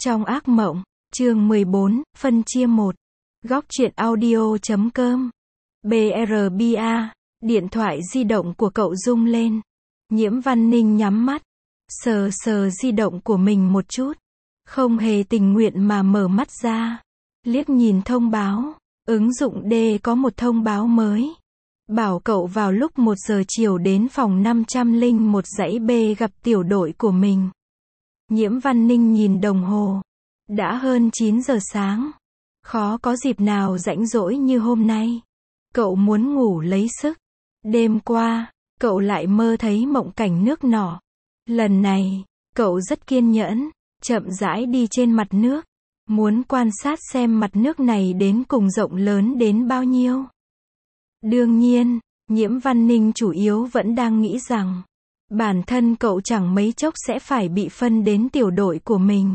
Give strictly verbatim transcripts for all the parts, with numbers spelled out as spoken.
Trong ác mộng, chương mười bốn, phân chia một. Góc truyện audio chấm com. bê rờ bê a, điện thoại di động của cậu rung lên. Nhiễm Văn Ninh nhắm mắt, sờ sờ di động của mình một chút. Không hề tình nguyện mà mở mắt ra. Liếc nhìn thông báo, ứng dụng D có một thông báo mới. Bảo cậu vào lúc một giờ chiều đến phòng năm trăm lẻ một dãy B gặp tiểu đội của mình. Nhiễm Văn Ninh nhìn đồng hồ. Đã hơn chín giờ sáng. Khó có dịp nào rảnh rỗi như hôm nay. Cậu muốn ngủ lấy sức. Đêm qua, cậu lại mơ thấy mộng cảnh nước nỏ. Lần này, cậu rất kiên nhẫn, chậm rãi đi trên mặt nước. Muốn quan sát xem mặt nước này đến cùng rộng lớn đến bao nhiêu. Đương nhiên, Nhiễm Văn Ninh chủ yếu vẫn đang nghĩ rằng bản thân cậu chẳng mấy chốc sẽ phải bị phân đến tiểu đội của mình.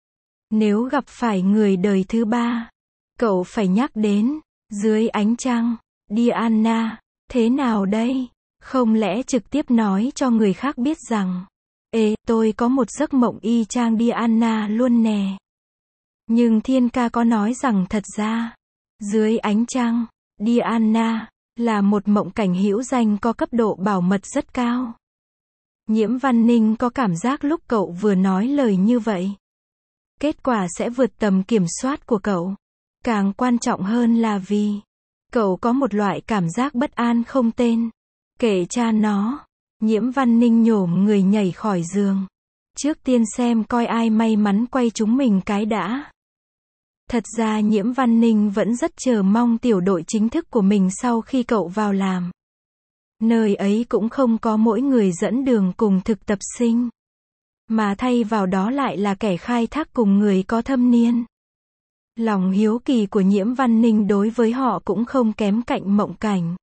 Nếu gặp phải người đời thứ ba, cậu phải nhắc đến, dưới ánh trăng, Diana, thế nào đây? Không lẽ trực tiếp nói cho người khác biết rằng, ê, tôi có một giấc mộng y chang Diana luôn nè. Nhưng Thiên Ca có nói rằng thật ra, dưới ánh trăng, Diana, là một mộng cảnh hữu danh có cấp độ bảo mật rất cao. Nhiễm Văn Ninh có cảm giác lúc cậu vừa nói lời như vậy, kết quả sẽ vượt tầm kiểm soát của cậu. Càng quan trọng hơn là vì, cậu có một loại cảm giác bất an không tên. Kể cha nó, Nhiễm Văn Ninh nhổm người nhảy khỏi giường. Trước tiên xem coi ai may mắn quay chúng mình cái đã. Thật ra Nhiễm Văn Ninh vẫn rất chờ mong tiểu đội chính thức của mình sau khi cậu vào làm. Nơi ấy cũng không có mỗi người dẫn đường cùng thực tập sinh, mà thay vào đó lại là kẻ khai thác cùng người có thâm niên. Lòng hiếu kỳ của Nhiễm Văn Ninh đối với họ cũng không kém cạnh mộng cảnh.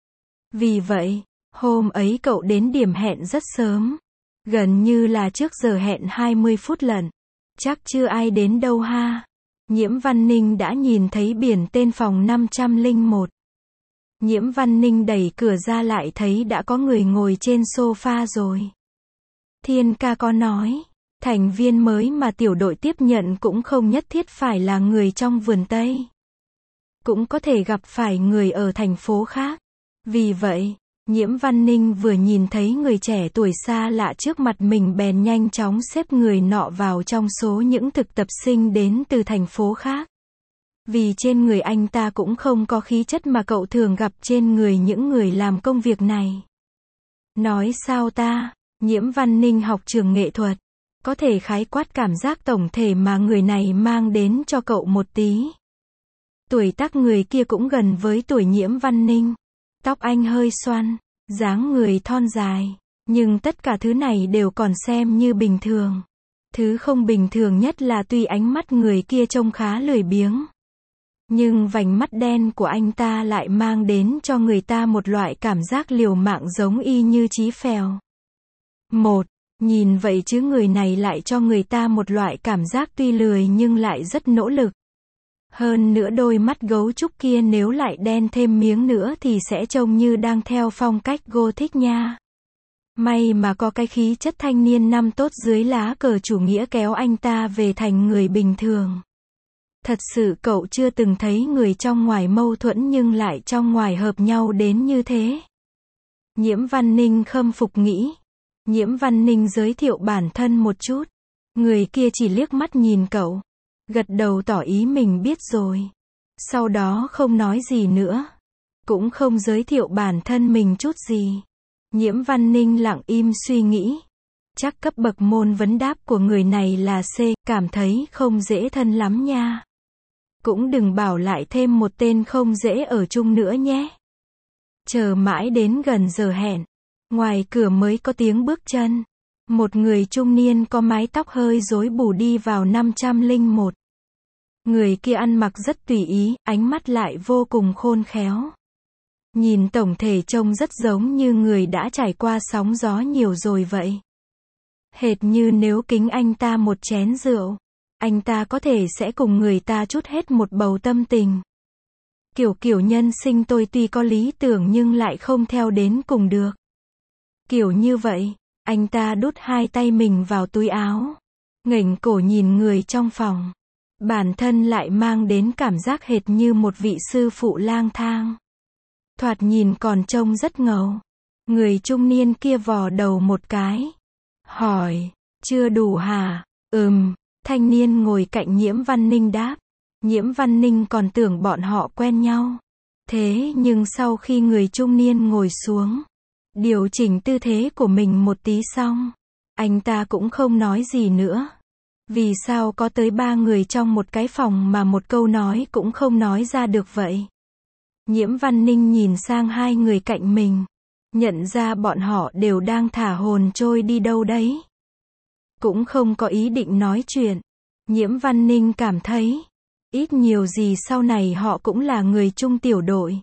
Vì vậy, hôm ấy cậu đến điểm hẹn rất sớm. Gần như là trước giờ hẹn hai mươi phút lận. Chắc chưa ai đến đâu ha. Nhiễm Văn Ninh đã nhìn thấy biển tên phòng năm trăm lẻ một. Nhiễm Văn Ninh đẩy cửa ra lại thấy đã có người ngồi trên sofa rồi. Thiên Ca có nói, thành viên mới mà tiểu đội tiếp nhận cũng không nhất thiết phải là người trong vườn Tây. Cũng có thể gặp phải người ở thành phố khác. Vì vậy, Nhiễm Văn Ninh vừa nhìn thấy người trẻ tuổi xa lạ trước mặt mình bèn nhanh chóng xếp người nọ vào trong số những thực tập sinh đến từ thành phố khác. Vì trên người anh ta cũng không có khí chất mà cậu thường gặp trên người những người làm công việc này. Nói sao ta, Nhiễm Văn Ninh học trường nghệ thuật, có thể khái quát cảm giác tổng thể mà người này mang đến cho cậu một tí. Tuổi tác người kia cũng gần với tuổi Nhiễm Văn Ninh. Tóc anh hơi xoăn, dáng người thon dài, nhưng tất cả thứ này đều còn xem như bình thường. Thứ không bình thường nhất là tuy ánh mắt người kia trông khá lười biếng, nhưng vành mắt đen của anh ta lại mang đến cho người ta một loại cảm giác liều mạng giống y như Chí Phèo. Một, nhìn vậy chứ người này lại cho người ta một loại cảm giác tuy lười nhưng lại rất nỗ lực. Hơn nữa đôi mắt gấu trúc kia nếu lại đen thêm miếng nữa thì sẽ trông như đang theo phong cách Gothic nha. May mà có cái khí chất thanh niên năm tốt dưới lá cờ chủ nghĩa kéo anh ta về thành người bình thường. Thật sự cậu chưa từng thấy người trong ngoài mâu thuẫn nhưng lại trong ngoài hợp nhau đến như thế. Nhiễm Văn Ninh khâm phục nghĩ. Nhiễm Văn Ninh giới thiệu bản thân một chút. Người kia chỉ liếc mắt nhìn cậu, gật đầu tỏ ý mình biết rồi. Sau đó không nói gì nữa. Cũng không giới thiệu bản thân mình chút gì. Nhiễm Văn Ninh lặng im suy nghĩ. Chắc cấp bậc môn vấn đáp của người này là C, cảm thấy không dễ thân lắm nha. Cũng đừng bảo lại thêm một tên không dễ ở chung nữa nhé. Chờ mãi đến gần giờ hẹn. Ngoài cửa mới có tiếng bước chân. Một người trung niên có mái tóc hơi rối bù đi vào năm trăm lẻ một. Người kia ăn mặc rất tùy ý, ánh mắt lại vô cùng khôn khéo. Nhìn tổng thể trông rất giống như người đã trải qua sóng gió nhiều rồi vậy. Hệt như nếu kính anh ta một chén rượu, anh ta có thể sẽ cùng người ta trút hết một bầu tâm tình. Kiểu kiểu nhân sinh tôi tuy có lý tưởng nhưng lại không theo đến cùng được. Kiểu như vậy, anh ta đút hai tay mình vào túi áo. Nghển cổ nhìn người trong phòng. Bản thân lại mang đến cảm giác hệt như một vị sư phụ lang thang. Thoạt nhìn còn trông rất ngầu. Người trung niên kia vò đầu một cái. Hỏi, chưa đủ hả? Ừm, thanh niên ngồi cạnh Nhiễm Văn Ninh đáp. Nhiễm Văn Ninh còn tưởng bọn họ quen nhau. Thế nhưng sau khi người trung niên ngồi xuống, điều chỉnh tư thế của mình một tí xong, anh ta cũng không nói gì nữa. Vì sao có tới ba người trong một cái phòng mà một câu nói cũng không nói ra được vậy? Nhiễm Văn Ninh nhìn sang hai người cạnh mình, nhận ra bọn họ đều đang thả hồn trôi đi đâu đấy. Cũng không có ý định nói chuyện. Nhiễm Văn Ninh cảm thấy, ít nhiều gì sau này họ cũng là người chung tiểu đội.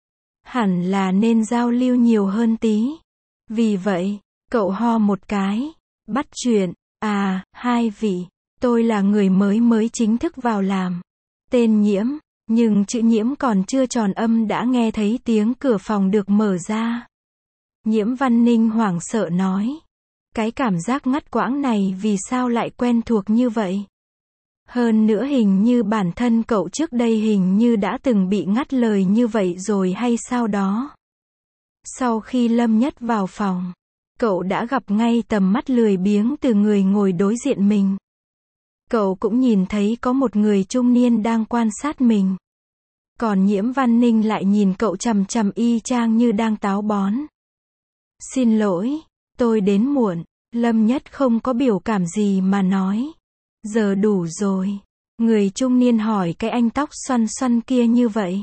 Hẳn là nên giao lưu nhiều hơn tí. Vì vậy, cậu ho một cái, bắt chuyện. À, hai vị, tôi là người mới mới chính thức vào làm. Tên Nhiễm, nhưng chữ Nhiễm còn chưa tròn âm đã nghe thấy tiếng cửa phòng được mở ra. Nhiễm Văn Ninh hoảng sợ nói. Cái cảm giác ngắt quãng này vì sao lại quen thuộc như vậy? Hơn nữa hình như bản thân cậu trước đây hình như đã từng bị ngắt lời như vậy rồi hay sao đó. Sau khi Lâm Nhất vào phòng, cậu đã gặp ngay tầm mắt lười biếng từ người ngồi đối diện mình. Cậu cũng nhìn thấy có một người trung niên đang quan sát mình. Còn Nhiễm Văn Ninh lại nhìn cậu chằm chằm y chang như đang táo bón. Xin lỗi, tôi đến muộn. Lâm Nhất không có biểu cảm gì mà nói. Giờ đủ rồi. Người trung niên hỏi cái anh tóc xoăn xoăn kia như vậy.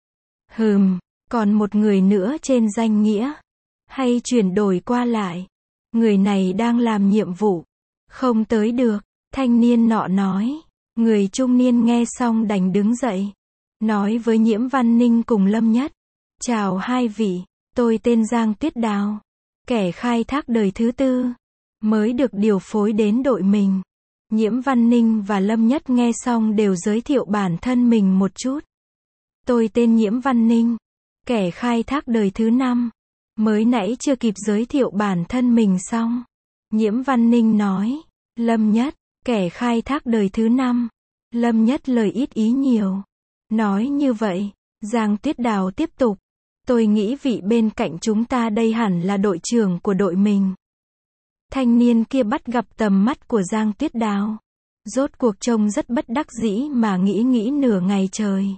Hừm, còn một người nữa trên danh nghĩa. Hay chuyển đổi qua lại. Người này đang làm nhiệm vụ. Không tới được. Thanh niên nọ nói. Người trung niên nghe xong đành đứng dậy. Nói với Nhiễm Văn Ninh cùng Lâm Nhất. Chào hai vị, tôi tên Giang Tuyết Đào. Kẻ khai thác đời thứ tư. Mới được điều phối đến đội mình. Nhiễm Văn Ninh và Lâm Nhất nghe xong đều giới thiệu bản thân mình một chút. Tôi tên Nhiễm Văn Ninh. Kẻ khai thác đời thứ năm. Mới nãy chưa kịp giới thiệu bản thân mình xong. Nhiễm Văn Ninh nói. Lâm Nhất, kẻ khai thác đời thứ năm. Lâm Nhất lời ít ý nhiều. Nói như vậy, Giang Tuyết Đào tiếp tục. Tôi nghĩ vị bên cạnh chúng ta đây hẳn là đội trưởng của đội mình. Thanh niên kia bắt gặp tầm mắt của Giang Tuyết Đào. Rốt cuộc trông rất bất đắc dĩ mà nghĩ nghĩ nửa ngày trời.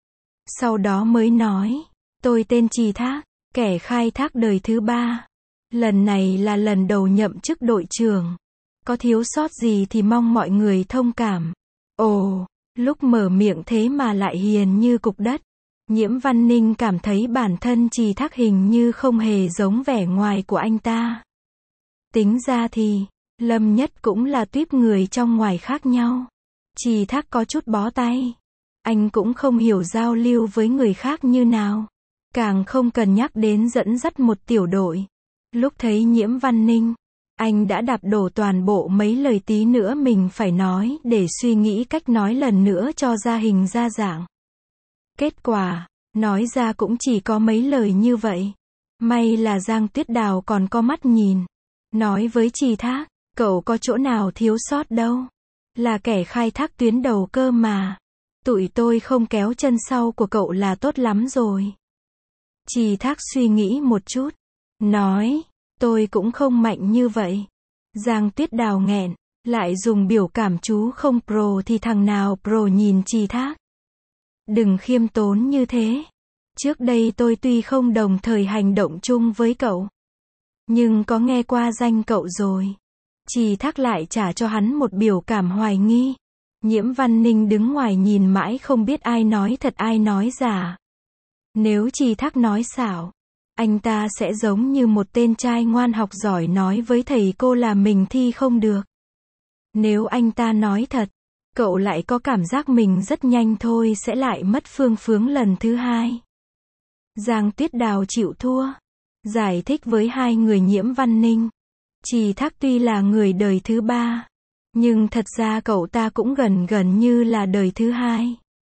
Sau đó mới nói, tôi tên Trì Thác, kẻ khai thác đời thứ ba. Lần này là lần đầu nhậm chức đội trưởng. Có thiếu sót gì thì mong mọi người thông cảm. Ồ, lúc mở miệng thế mà lại hiền như cục đất. Nhiễm Văn Ninh cảm thấy bản thân Trì Thác hình như không hề giống vẻ ngoài của anh ta. Tính ra thì, Lâm Nhất cũng là tuýp người trong ngoài khác nhau. Trì Thác có chút bó tay. Anh cũng không hiểu giao lưu với người khác như nào. Càng không cần nhắc đến dẫn dắt một tiểu đội. Lúc thấy Nhiễm Văn Ninh, anh đã đạp đổ toàn bộ mấy lời tí nữa mình phải nói để suy nghĩ cách nói lần nữa cho ra hình ra dạng. Kết quả, nói ra cũng chỉ có mấy lời như vậy. May là Giang Tuyết Đào còn có mắt nhìn. Nói với Trì Thác, cậu có chỗ nào thiếu sót đâu. Là kẻ khai thác tuyến đầu cơ mà. Tụi tôi không kéo chân sau của cậu là tốt lắm rồi. Trì Thác suy nghĩ một chút. Nói, tôi cũng không mạnh như vậy. Giang Tuyết Đào nghẹn, lại dùng biểu cảm chú không pro thì thằng nào pro nhìn Trì Thác. Đừng khiêm tốn như thế. Trước đây tôi tuy không đồng thời hành động chung với cậu. Nhưng có nghe qua danh cậu rồi. Trì Thác lại trả cho hắn một biểu cảm hoài nghi. Nhiễm Văn Ninh đứng ngoài nhìn mãi không biết ai nói thật ai nói giả. Nếu Trì Thác nói xảo, anh ta sẽ giống như một tên trai ngoan học giỏi nói với thầy cô là mình thi không được. Nếu anh ta nói thật, cậu lại có cảm giác mình rất nhanh thôi sẽ lại mất phương phướng lần thứ hai. Giang Tuyết Đào chịu thua. Giải thích với hai người Nhiễm Văn Ninh. Trì Thác tuy là người đời thứ ba, nhưng thật ra cậu ta cũng gần gần như là đời thứ hai.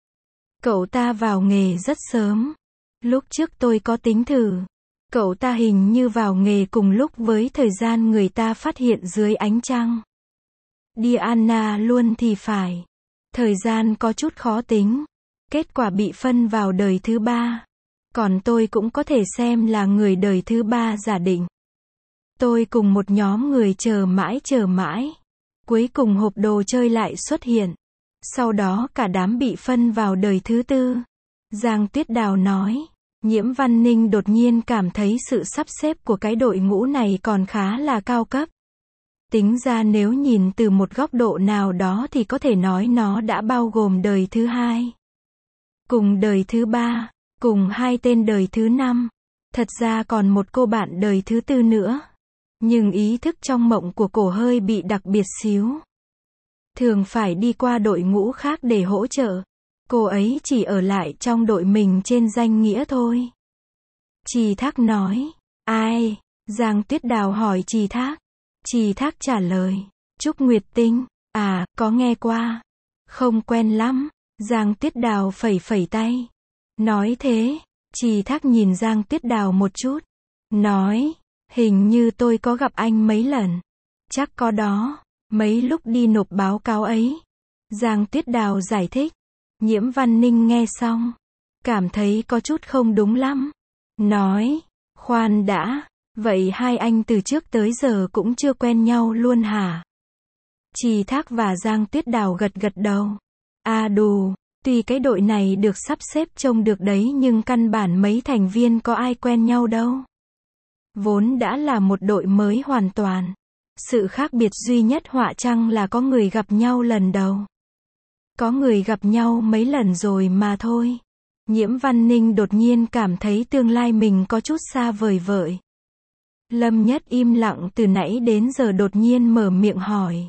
Cậu ta vào nghề rất sớm. Lúc trước tôi có tính thử. Cậu ta hình như vào nghề cùng lúc với thời gian người ta phát hiện dưới ánh trăng. Diana luôn thì phải. Thời gian có chút khó tính. Kết quả bị phân vào đời thứ ba. Còn tôi cũng có thể xem là người đời thứ ba giả định. Tôi cùng một nhóm người chờ mãi chờ mãi. Cuối cùng hộp đồ chơi lại xuất hiện. Sau đó cả đám bị phân vào đời thứ tư. Giang Tuyết Đào nói. Nhiễm Văn Ninh đột nhiên cảm thấy sự sắp xếp của cái đội ngũ này còn khá là cao cấp. Tính ra nếu nhìn từ một góc độ nào đó thì có thể nói nó đã bao gồm đời thứ hai. Cùng đời thứ ba. Cùng hai tên đời thứ năm. Thật ra còn một cô bạn đời thứ tư nữa. Nhưng ý thức trong mộng của cổ hơi bị đặc biệt xíu. Thường phải đi qua đội ngũ khác để hỗ trợ. Cô ấy chỉ ở lại trong đội mình trên danh nghĩa thôi. Trì Thác nói. Ai? Giang Tuyết Đào hỏi Trì Thác. Trì Thác trả lời. Trúc Nguyệt Tinh. À, có nghe qua. Không quen lắm. Giang Tuyết Đào phẩy phẩy tay. Nói thế. Trì Thác nhìn Giang Tuyết Đào một chút. Nói. Hình như tôi có gặp anh mấy lần. Chắc có đó. Mấy lúc đi nộp báo cáo ấy. Giang Tuyết Đào giải thích. Nhiễm Văn Ninh nghe xong. Cảm thấy có chút không đúng lắm. Nói. Khoan đã. Vậy hai anh từ trước tới giờ cũng chưa quen nhau luôn hả? Trì Thác và Giang Tuyết Đào gật gật đầu. À đù. Tuy cái đội này được sắp xếp trông được đấy nhưng căn bản mấy thành viên có ai quen nhau đâu. Vốn đã là một đội mới hoàn toàn. Sự khác biệt duy nhất họa chăng là có người gặp nhau lần đầu. Có người gặp nhau mấy lần rồi mà thôi. Nhiễm Văn Ninh đột nhiên cảm thấy tương lai mình có chút xa vời vợi. Lâm Nhất im lặng từ nãy đến giờ đột nhiên mở miệng hỏi.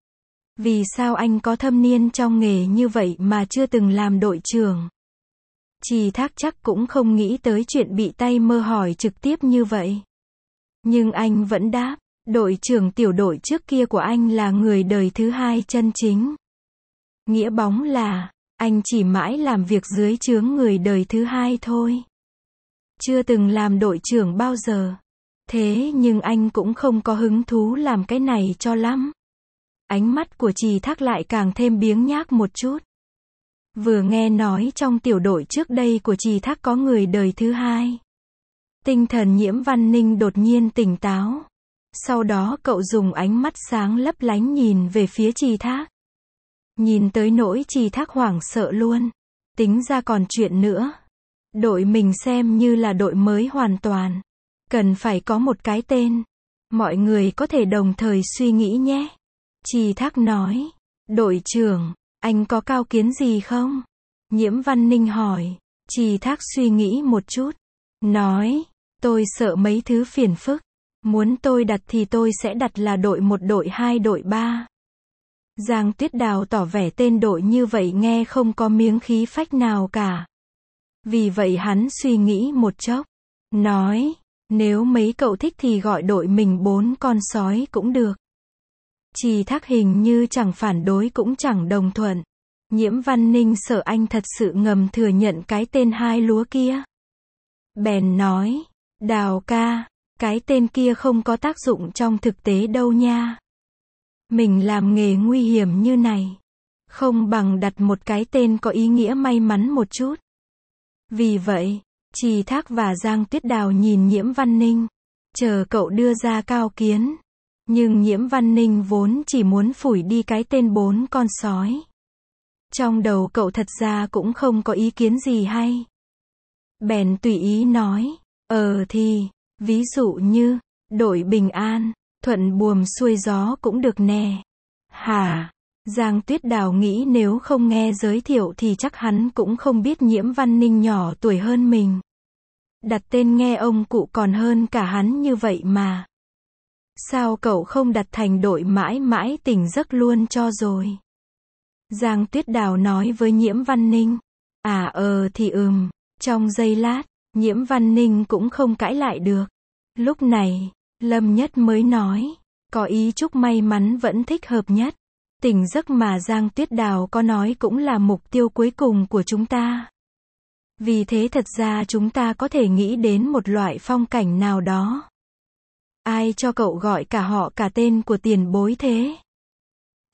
Vì sao anh có thâm niên trong nghề như vậy mà chưa từng làm đội trưởng? Trì Thác chắc cũng không nghĩ tới chuyện bị tay mơ hỏi trực tiếp như vậy. Nhưng anh vẫn đáp, đội trưởng tiểu đội trước kia của anh là người đời thứ hai chân chính. Nghĩa bóng là, anh chỉ mãi làm việc dưới trướng người đời thứ hai thôi. Chưa từng làm đội trưởng bao giờ. Thế nhưng anh cũng không có hứng thú làm cái này cho lắm. Ánh mắt của Trì Thác lại càng thêm biếng nhác một chút. Vừa nghe nói trong tiểu đội trước đây của Trì Thác có người đời thứ hai. Tinh thần Nhiễm Văn Ninh đột nhiên tỉnh táo. Sau đó cậu dùng ánh mắt sáng lấp lánh nhìn về phía Trì Thác. Nhìn tới nỗi Trì Thác hoảng sợ luôn. Tính ra còn chuyện nữa. Đội mình xem như là đội mới hoàn toàn. Cần phải có một cái tên. Mọi người có thể đồng thời suy nghĩ nhé. Trì Thác nói. Đội trưởng, anh có cao kiến gì không? Nhiễm Văn Ninh hỏi. Trì Thác suy nghĩ một chút. Nói. Tôi sợ mấy thứ phiền phức. Muốn tôi đặt thì tôi sẽ đặt là đội một, đội hai, đội ba. Giang Tuyết Đào tỏ vẻ tên đội như vậy nghe không có miếng khí phách nào cả. Vì vậy hắn suy nghĩ một chốc. Nói. Nếu mấy cậu thích thì gọi đội mình bốn con sói cũng được. Trì Thác hình như chẳng phản đối cũng chẳng đồng thuận. Nhiễm Văn Ninh sợ anh thật sự ngầm thừa nhận cái tên hai lúa kia. Bèn nói. Đào ca, cái tên kia không có tác dụng trong thực tế đâu nha. Mình làm nghề nguy hiểm như này. Không bằng đặt một cái tên có ý nghĩa may mắn một chút. Vì vậy, Trì Thác và Giang Tuyết Đào nhìn Nhiễm Văn Ninh. Chờ cậu đưa ra cao kiến. Nhưng Nhiễm Văn Ninh vốn chỉ muốn phủi đi cái tên bốn con sói. Trong đầu cậu thật ra cũng không có ý kiến gì hay. Bèn tùy ý nói. Ờ thì, ví dụ như, đội bình an, thuận buồm xuôi gió cũng được nè. Hả? Giang Tuyết Đào nghĩ nếu không nghe giới thiệu thì chắc hắn cũng không biết Nhiễm Văn Ninh nhỏ tuổi hơn mình. Đặt tên nghe ông cụ còn hơn cả hắn như vậy mà. Sao cậu không đặt thành đội mãi mãi tỉnh giấc luôn cho rồi? Giang Tuyết Đào nói với Nhiễm Văn Ninh. À ờ thì ừm, trong giây lát, Nhiễm Văn Ninh cũng không cãi lại được. Lúc này, Lâm Nhất mới nói, có ý chúc may mắn vẫn thích hợp nhất. Tỉnh giấc mà Giang Tuyết Đào có nói cũng là mục tiêu cuối cùng của chúng ta. Vì thế thật ra chúng ta có thể nghĩ đến một loại phong cảnh nào đó. Ai cho cậu gọi cả họ cả tên của tiền bối thế?